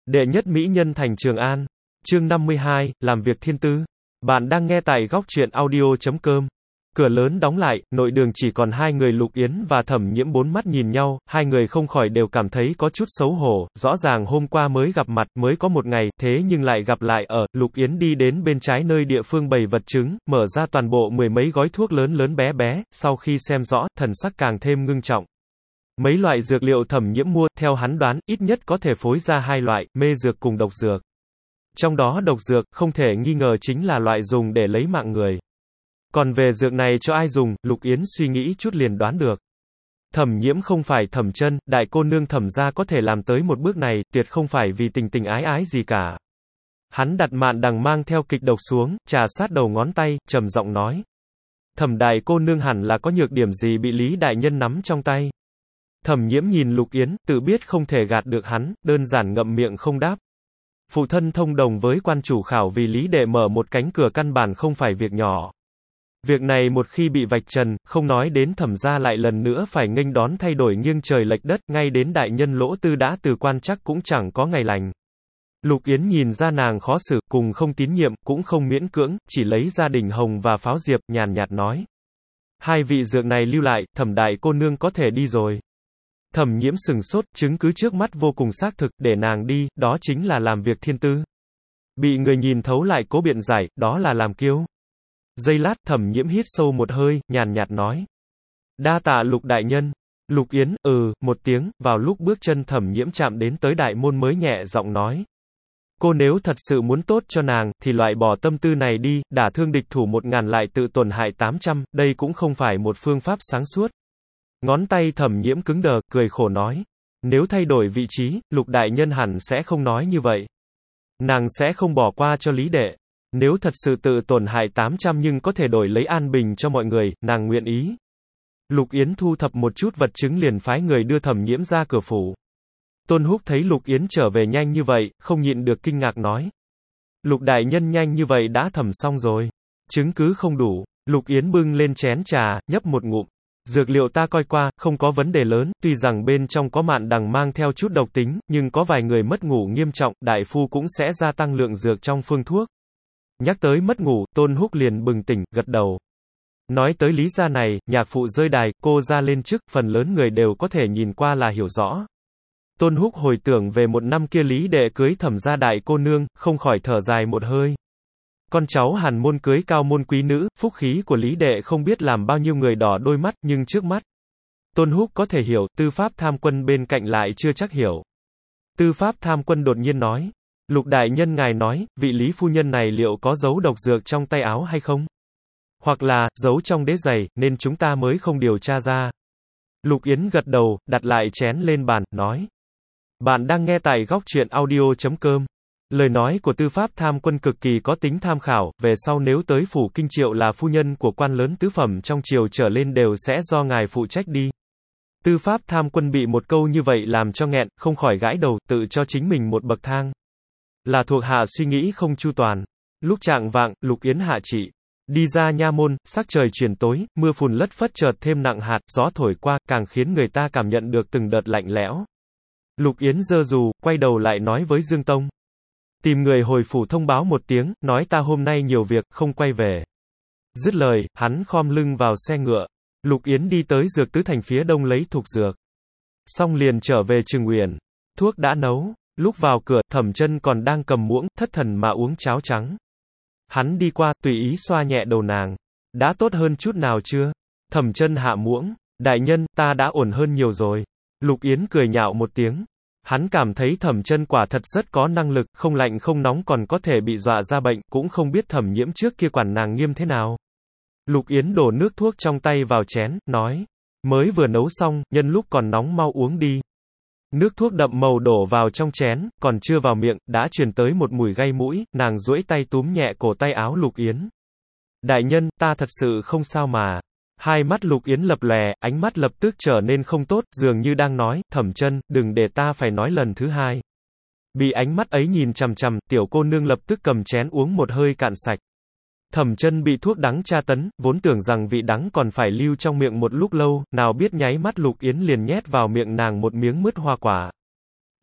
Đệ nhất mỹ nhân thành Trường An. Chương 52, làm việc thiên tư. Bạn đang nghe tại góc truyện audio.com. Cửa lớn đóng lại, nội đường chỉ còn hai người Lục Yến và Thẩm Nhiễm bốn mắt nhìn nhau, hai người không khỏi đều cảm thấy có chút xấu hổ, rõ ràng hôm qua mới gặp mặt, mới có một ngày, thế nhưng lại gặp lại ở, Lục Yến đi đến bên trái nơi địa phương bày vật chứng, mở ra toàn bộ mười mấy gói thuốc lớn lớn bé bé, sau khi xem rõ, thần sắc càng thêm ngưng trọng. Mấy loại dược liệu Thẩm Nhiễm mua, theo hắn đoán, ít nhất có thể phối ra hai loại, mê dược cùng độc dược. Trong đó độc dược, không thể nghi ngờ chính là loại dùng để lấy mạng người. Còn về dược này cho ai dùng, Lục Yến suy nghĩ chút liền đoán được. Thẩm Nhiễm không phải Thẩm Chân, đại cô nương Thẩm gia có thể làm tới một bước này, tuyệt không phải vì tình tình ái ái gì cả. Hắn đặt mạn đằng mang theo kịch độc xuống, trà sát đầu ngón tay, trầm giọng nói. Thẩm đại cô nương hẳn là có nhược điểm gì bị Lý đại nhân nắm trong tay. Thẩm Nhiễm nhìn Lục Yến, tự biết không thể gạt được hắn, đơn giản ngậm miệng không đáp. Phụ thân thông đồng với quan chủ khảo vì Lý đệ mở một cánh cửa căn bản không phải việc nhỏ. Việc này một khi bị vạch trần, không nói đến Thẩm gia lại lần nữa phải nghênh đón thay đổi nghiêng trời lệch đất, ngay đến đại nhân Lỗ Tư đã từ quan chắc cũng chẳng có ngày lành. Lục Yến nhìn ra nàng khó xử, cùng không tín nhiệm, cũng không miễn cưỡng, chỉ lấy ra đỉnh hồng và pháo diệp, nhàn nhạt nói. Hai vị dược này lưu lại, Thẩm đại cô nương có thể đi rồi. Thẩm Nhiễm sừng sốt, chứng cứ trước mắt vô cùng xác thực, để nàng đi, đó chính là làm việc thiên tư. Bị người nhìn thấu lại cố biện giải, đó là làm kiêu. Giây lát, Thẩm Nhiễm hít sâu một hơi, nhàn nhạt nói. Đa tạ Lục đại nhân. Lục Yến, một tiếng, vào lúc bước chân Thẩm Nhiễm chạm đến tới đại môn mới nhẹ giọng nói. Cô nếu thật sự muốn tốt cho nàng, thì loại bỏ tâm tư này đi, đả thương địch thủ 1000 lại tự tổn hại 800, đây cũng không phải một phương pháp sáng suốt. Ngón tay Thẩm Nhiễm cứng đờ, cười khổ nói. Nếu thay đổi vị trí, Lục đại nhân hẳn sẽ không nói như vậy. Nàng sẽ không bỏ qua cho Lý đệ. Nếu thật sự tự tổn hại 800 nhưng có thể đổi lấy an bình cho mọi người, nàng nguyện ý. Lục Yến thu thập một chút vật chứng liền phái người đưa Thẩm Nhiễm ra cửa phủ. Tôn Húc thấy Lục Yến trở về nhanh như vậy, không nhịn được kinh ngạc nói. Lục đại nhân nhanh như vậy đã thẩm xong rồi. Chứng cứ không đủ. Lục Yến bưng lên chén trà, nhấp một ngụm. Dược liệu ta coi qua, không có vấn đề lớn, tuy rằng bên trong có mạn đằng mang theo chút độc tính, nhưng có vài người mất ngủ nghiêm trọng, đại phu cũng sẽ gia tăng lượng dược trong phương thuốc. Nhắc tới mất ngủ, Tôn Húc liền bừng tỉnh, gật đầu. Nói tới lý gia này, nhạc phụ rơi đài, cô ra lên trước, phần lớn người đều có thể nhìn qua là hiểu rõ. Tôn Húc hồi tưởng về một năm kia Lý đệ cưới Thẩm gia đại cô nương, không khỏi thở dài một hơi. Con cháu Hàn môn cưới cao môn quý nữ, phúc khí của Lý đệ không biết làm bao nhiêu người đỏ đôi mắt, nhưng trước mắt. Tôn Húc có thể hiểu, Tư Pháp Tham Quân bên cạnh lại chưa chắc hiểu. Tư Pháp Tham Quân đột nhiên nói. Lục đại nhân ngài nói, vị Lý phu nhân này liệu có giấu độc dược trong tay áo hay không? Hoặc là, giấu trong đế giày, nên chúng ta mới không điều tra ra. Lục Yến gật đầu, đặt lại chén lên bàn, nói. Bạn đang nghe tại góc truyện audio.com. Lời nói của Tư Pháp Tham Quân cực kỳ có tính tham khảo, về sau nếu tới phủ Kinh Triệu là phu nhân của quan lớn tứ phẩm trong triều trở lên đều sẽ do ngài phụ trách đi. Tư Pháp Tham Quân bị một câu như vậy làm cho nghẹn, không khỏi gãi đầu, tự cho chính mình một bậc thang. Là thuộc hạ suy nghĩ không chu toàn. Lúc chạng vạng, Lục Yến hạ chỉ. Đi ra nha môn, sắc trời chuyển tối, mưa phùn lất phất chợt thêm nặng hạt, gió thổi qua, càng khiến người ta cảm nhận được từng đợt lạnh lẽo. Lục Yến giơ dù, quay đầu lại nói với Dương Tông. Tìm người hồi phủ thông báo một tiếng, nói ta hôm nay nhiều việc, không quay về. Dứt lời, hắn khom lưng vào xe ngựa. Lục Yến đi tới Dược Tứ Thành phía đông lấy thục dược. Xong liền trở về Trừng Uyển. Thuốc đã nấu. Lúc vào cửa, Thẩm Chân còn đang cầm muỗng, thất thần mà uống cháo trắng. Hắn đi qua, tùy ý xoa nhẹ đầu nàng. Đã tốt hơn chút nào chưa? Thẩm Chân hạ muỗng. Đại nhân, ta đã ổn hơn nhiều rồi. Lục Yến cười nhạo một tiếng. Hắn cảm thấy Thẩm Chân quả thật rất có năng lực, không lạnh không nóng còn có thể bị dọa ra bệnh, cũng không biết Thẩm Nhiễm trước kia quản nàng nghiêm thế nào. Lục Yến đổ nước thuốc trong tay vào chén, nói. Mới vừa nấu xong, nhân lúc còn nóng mau uống đi. Nước thuốc đậm màu đổ vào trong chén, còn chưa vào miệng, đã truyền tới một mùi gây mũi, nàng duỗi tay túm nhẹ cổ tay áo Lục Yến. Đại nhân, ta thật sự không sao mà. Hai mắt Lục Yến lập lòe, ánh mắt lập tức trở nên không tốt, dường như đang nói, Thẩm Chân, đừng để ta phải nói lần thứ hai. Bị ánh mắt ấy nhìn chằm chằm, tiểu cô nương lập tức cầm chén uống một hơi cạn sạch. Thẩm Chân bị thuốc đắng tra tấn, vốn tưởng rằng vị đắng còn phải lưu trong miệng một lúc lâu, nào biết nháy mắt Lục Yến liền nhét vào miệng nàng một miếng mứt hoa quả. Ngọt,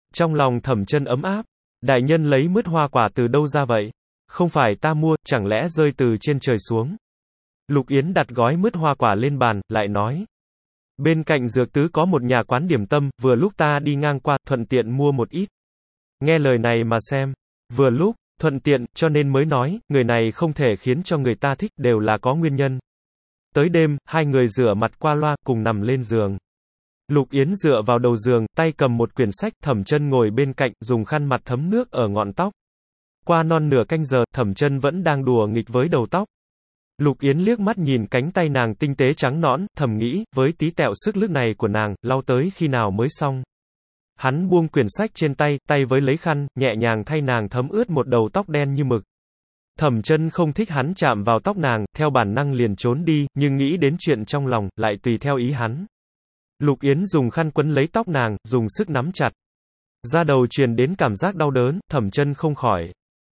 Trong lòng Thẩm Chân ấm áp. Đại nhân lấy mứt hoa quả từ đâu ra vậy? Không phải ta mua, chẳng lẽ rơi từ trên trời xuống? Lục Yến đặt gói mứt hoa quả lên bàn, lại nói. Bên cạnh dược tứ có một nhà quán điểm tâm, vừa lúc ta đi ngang qua, thuận tiện mua một ít. Nghe lời này mà xem. Vừa lúc, thuận tiện, cho nên mới nói, người này không thể khiến cho người ta thích, đều là có nguyên nhân. Tới đêm, hai người rửa mặt qua loa, cùng nằm lên giường. Lục Yến dựa vào đầu giường, tay cầm một quyển sách, Thẩm Chân ngồi bên cạnh, dùng khăn mặt thấm nước ở ngọn tóc. Qua non nửa canh giờ, Thẩm Chân vẫn đang đùa nghịch với đầu tóc. Lục Yến liếc mắt nhìn cánh tay nàng tinh tế trắng nõn, thầm nghĩ, với tí tẹo sức lực này của nàng, lau tới khi nào mới xong. Hắn buông quyển sách trên tay, tay với lấy khăn, nhẹ nhàng thay nàng thấm ướt một đầu tóc đen như mực. Thẩm Chân không thích hắn chạm vào tóc nàng, theo bản năng liền trốn đi, nhưng nghĩ đến chuyện trong lòng, lại tùy theo ý hắn. Lục Yến dùng khăn quấn lấy tóc nàng, dùng sức nắm chặt. Da đầu truyền đến cảm giác đau đớn, Thẩm Chân không khỏi.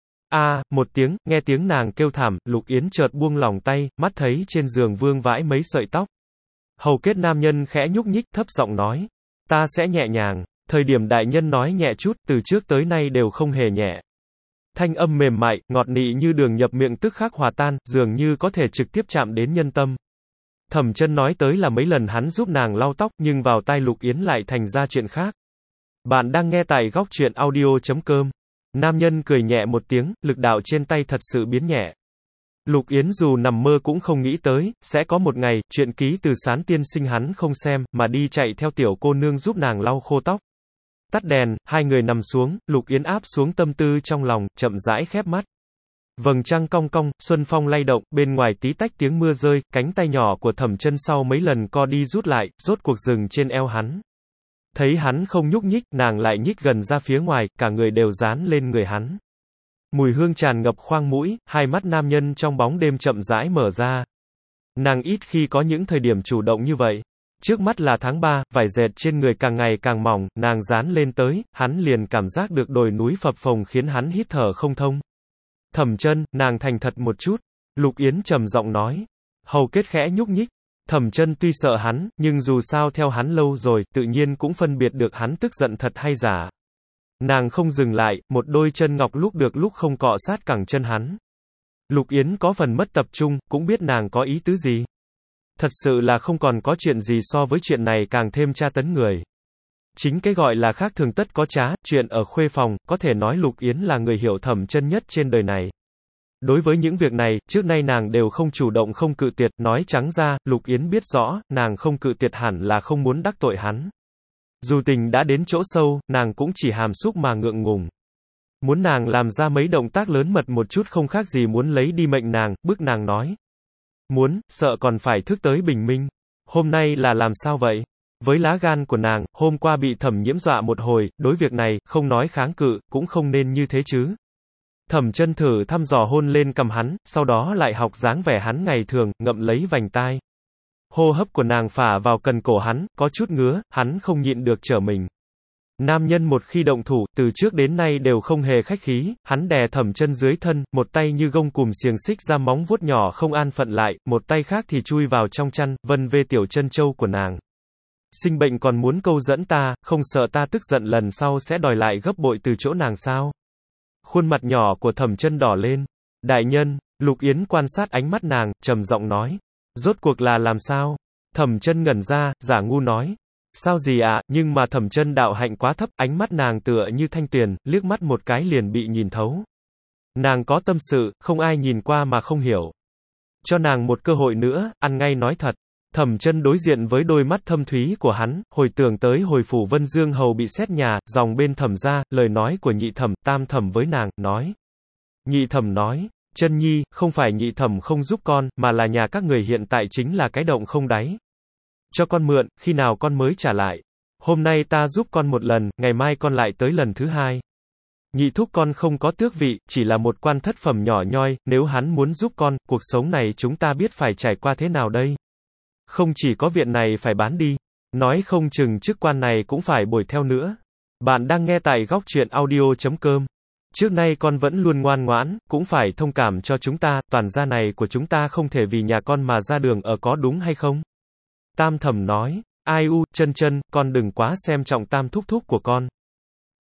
Một tiếng, nghe tiếng nàng kêu thảm, Lục Yến chợt buông lỏng tay, mắt thấy trên giường vương vãi mấy sợi tóc. Hầu kết nam nhân khẽ nhúc nhích, thấp giọng nói. Ta sẽ nhẹ nhàng. Thời điểm đại nhân nói nhẹ chút, từ trước tới nay đều không hề nhẹ. Thanh âm mềm mại, ngọt nị như đường nhập miệng tức khắc hòa tan, dường như có thể trực tiếp chạm đến nhân tâm. Thẩm Chân nói tới là mấy lần hắn giúp nàng lau tóc, nhưng vào tai Lục Yến lại thành ra chuyện khác. Bạn đang nghe tại góc truyện audio.com. Nam nhân cười nhẹ một tiếng, lực đạo trên tay thật sự biến nhẹ. Lục Yến dù nằm mơ cũng không nghĩ tới, sẽ có một ngày, chuyện ký từ Sán tiên sinh hắn không xem, mà đi chạy theo tiểu cô nương giúp nàng lau khô tóc. Tắt đèn, hai người nằm xuống, Lục Yến áp xuống tâm tư trong lòng, chậm rãi khép mắt. Vầng trăng cong cong, xuân phong lay động, bên ngoài tí tách tiếng mưa rơi, cánh tay nhỏ của Thẩm Chân sau mấy lần co đi rút lại, rốt cuộc dừng trên eo hắn. Thấy hắn không nhúc nhích, nàng lại nhích gần ra phía ngoài, cả người đều dán lên người hắn. Mùi hương tràn ngập khoang mũi, hai mắt nam nhân trong bóng đêm chậm rãi mở ra. Nàng ít khi có những thời điểm chủ động như vậy. Trước mắt là tháng 3, vải dệt trên người càng ngày càng mỏng, nàng dán lên tới, hắn liền cảm giác được đồi núi phập phồng khiến hắn hít thở không thông. Thẩm Chân, nàng thành thật một chút. Lục Yến trầm giọng nói. Hầu kết khẽ nhúc nhích. Thẩm Chân tuy sợ hắn, nhưng dù sao theo hắn lâu rồi, tự nhiên cũng phân biệt được hắn tức giận thật hay giả. Nàng không dừng lại, một đôi chân ngọc lúc được lúc không cọ sát cẳng chân hắn. Lục Yến có phần mất tập trung, cũng biết nàng có ý tứ gì. Thật sự là không còn có chuyện gì so với chuyện này càng thêm tra tấn người. Chính cái gọi là khác thường tất có trá, chuyện ở khuê phòng, có thể nói Lục Yến là người hiểu Thẩm Chân nhất trên đời này. Đối với những việc này, trước nay nàng đều không chủ động không cự tuyệt, nói trắng ra, Lục Yến biết rõ, nàng không cự tuyệt hẳn là không muốn đắc tội hắn. Dù tình đã đến chỗ sâu, nàng cũng chỉ hàm xúc mà ngượng ngùng. Muốn nàng làm ra mấy động tác lớn mật một chút không khác gì muốn lấy đi mệnh nàng, bức nàng nói. Muốn, sợ còn phải thức tới bình minh. Hôm nay là làm sao vậy? Với lá gan của nàng, hôm qua bị Thẩm Nhiễm dọa một hồi, đối việc này, không nói kháng cự, cũng không nên như thế chứ. Thẩm Chân thử thăm dò hôn lên cằm hắn, sau đó lại học dáng vẻ hắn ngày thường, ngậm lấy vành tai. Hô hấp của nàng phả vào cần cổ hắn, có chút ngứa, hắn không nhịn được trở mình. Nam nhân một khi động thủ, từ trước đến nay đều không hề khách khí, hắn đè Thẩm Chân dưới thân, một tay như gông cùm xiềng xích ra móng vuốt nhỏ không an phận lại, một tay khác thì chui vào trong chăn, vân vê tiểu chân châu của nàng. Sinh bệnh còn muốn câu dẫn ta, không sợ ta tức giận lần sau sẽ đòi lại gấp bội từ chỗ nàng sao? Khuôn mặt nhỏ của Thẩm Chân đỏ lên. Đại nhân, Lục Yến quan sát ánh mắt nàng, trầm giọng nói. Rốt cuộc là làm sao? Thẩm Chân ngẩn ra, giả ngu nói. Sao gì ạ, nhưng mà Thẩm Chân đạo hạnh quá thấp, ánh mắt nàng tựa như thanh tuyền, liếc mắt một cái liền bị nhìn thấu. Nàng có tâm sự, không ai nhìn qua mà không hiểu. Cho nàng một cơ hội nữa, ăn ngay nói thật. Thẩm Chân đối diện với đôi mắt thâm thúy của hắn, hồi tưởng tới hồi phủ Vân Dương hầu bị xét nhà, dòng bên Thẩm gia, lời nói của nhị thẩm, tam thẩm với nàng, nói. Nhị thẩm nói, Chân nhi, không phải nhị thẩm không giúp con, mà là nhà các người hiện tại chính là cái động không đáy. Cho con mượn, khi nào con mới trả lại. Hôm nay ta giúp con một lần, ngày mai con lại tới lần thứ hai. Nhị thúc con không có tước vị, chỉ là một quan thất phẩm nhỏ nhoi, nếu hắn muốn giúp con, cuộc sống này chúng ta biết phải trải qua thế nào đây. Không chỉ có viện này phải bán đi, nói không chừng chức quan này cũng phải bồi theo nữa. Bạn đang nghe tại góc truyện audio.com. Trước nay con vẫn luôn ngoan ngoãn, cũng phải thông cảm cho chúng ta, toàn gia này của chúng ta không thể vì nhà con mà ra đường ở có đúng hay không? Tam thẩm nói, ai u, Chân Chân, con đừng quá xem trọng tam thúc thúc của con.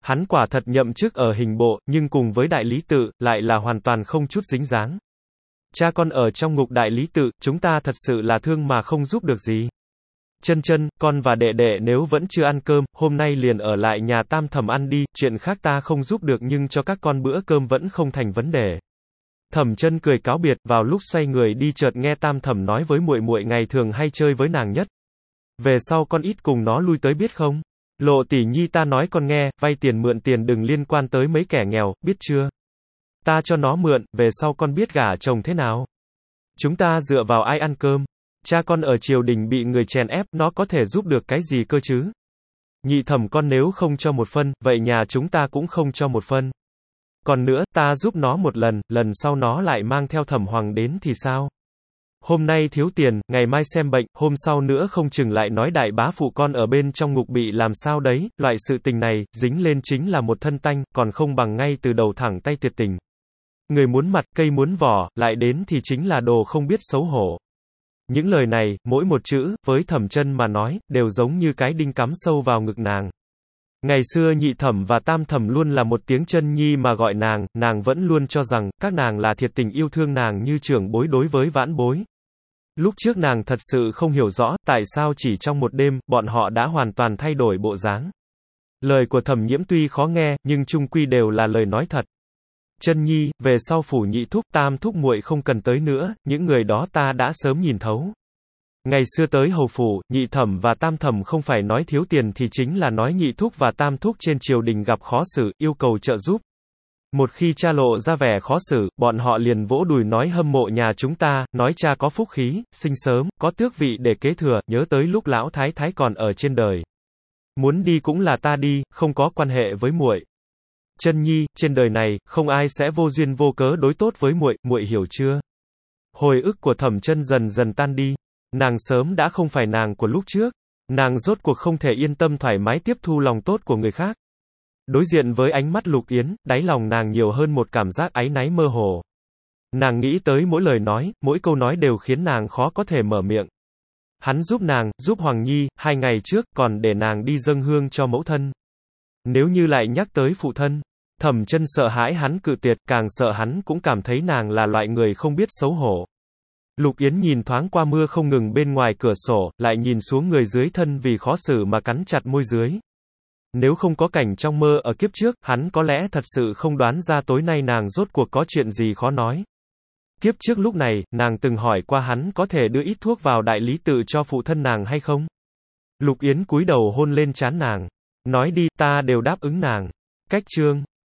Hắn quả thật nhậm chức ở hình bộ, nhưng cùng với đại lý tự, lại là hoàn toàn không chút dính dáng. Cha con ở trong ngục đại lý tự, chúng ta thật sự là thương mà không giúp được gì. Chân chân, con và đệ đệ nếu vẫn chưa ăn cơm, hôm nay liền ở lại nhà Tam Thẩm ăn đi, chuyện khác ta không giúp được nhưng cho các con bữa cơm vẫn không thành vấn đề. Thẩm Chân cười cáo biệt, vào lúc xoay người đi chợt nghe Tam Thẩm nói với muội muội ngày thường hay chơi với nàng nhất. Về sau con ít cùng nó lui tới biết không? Lộ tỷ nhi ta nói con nghe, vay tiền mượn tiền đừng liên quan tới mấy kẻ nghèo, biết chưa? Ta cho nó mượn, về sau con biết gả chồng thế nào? Chúng ta dựa vào ai ăn cơm? Cha con ở triều đình bị người chèn ép, nó có thể giúp được cái gì cơ chứ? Nhị Thẩm con nếu không cho một phân, vậy nhà chúng ta cũng không cho một phân. Còn nữa, ta giúp nó một lần, lần sau nó lại mang theo Thẩm Hoàng đến thì sao? Hôm nay thiếu tiền, ngày mai xem bệnh, hôm sau nữa không chừng lại nói đại bá phụ con ở bên trong ngục bị làm sao đấy, loại sự tình này, dính lên chính là một thân tanh, còn không bằng ngay từ đầu thẳng tay tuyệt tình. Người muốn mặt, cây muốn vỏ, lại đến thì chính là đồ không biết xấu hổ. Những lời này, mỗi một chữ, với Thẩm Chân mà nói, đều giống như cái đinh cắm sâu vào ngực nàng. Ngày xưa Nhị Thẩm và Tam Thẩm luôn là một tiếng Chân Nhi mà gọi nàng vẫn luôn cho rằng, các nàng là thiệt tình yêu thương nàng như trưởng bối đối với vãn bối. Lúc trước nàng thật sự không hiểu rõ, tại sao chỉ trong một đêm, bọn họ đã hoàn toàn thay đổi bộ dáng. Lời của Thẩm Nhiễm tuy khó nghe, nhưng chung quy đều là lời nói thật. Chân Nhi, về sau phủ Nhị thúc, Tam thúc muội không cần tới nữa, những người đó ta đã sớm nhìn thấu. Ngày xưa tới hầu phủ, Nhị Thẩm và Tam Thẩm không phải nói thiếu tiền thì chính là nói Nhị thúc và Tam thúc trên triều đình gặp khó xử, yêu cầu trợ giúp. Một khi cha lộ ra vẻ khó xử, bọn họ liền vỗ đùi nói hâm mộ nhà chúng ta, nói cha có phúc khí, sinh sớm, có tước vị để kế thừa, nhớ tới lúc lão thái thái còn ở trên đời. Muốn đi cũng là ta đi, không có quan hệ với muội. Chân Nhi, trên đời này, không ai sẽ vô duyên vô cớ đối tốt với muội, muội hiểu chưa? Hồi ức của Thẩm Chân dần dần tan đi. Nàng sớm đã không phải nàng của lúc trước. Nàng rốt cuộc không thể yên tâm thoải mái tiếp thu lòng tốt của người khác. Đối diện với ánh mắt Lục Yến, đáy lòng nàng nhiều hơn một cảm giác áy náy mơ hồ. Nàng nghĩ tới mỗi lời nói, mỗi câu nói đều khiến nàng khó có thể mở miệng. Hắn giúp nàng, giúp Hoàng Nhi, 2 ngày trước, còn để nàng đi dâng hương cho mẫu thân. Nếu như lại nhắc tới phụ thân, Thẩm Chân sợ hãi hắn cự tuyệt, càng sợ hắn cũng cảm thấy nàng là loại người không biết xấu hổ. Lục Yến nhìn thoáng qua mưa không ngừng bên ngoài cửa sổ, lại nhìn xuống người dưới thân vì khó xử mà cắn chặt môi dưới. Nếu không có cảnh trong mơ ở kiếp trước, hắn có lẽ thật sự không đoán ra tối nay nàng rốt cuộc có chuyện gì khó nói. Kiếp trước lúc này, nàng từng hỏi qua hắn có thể đưa ít thuốc vào đại lý tự cho phụ thân nàng hay không? Lục Yến cúi đầu hôn lên trán nàng. Nói đi, ta đều đáp ứng nàng. Cách chương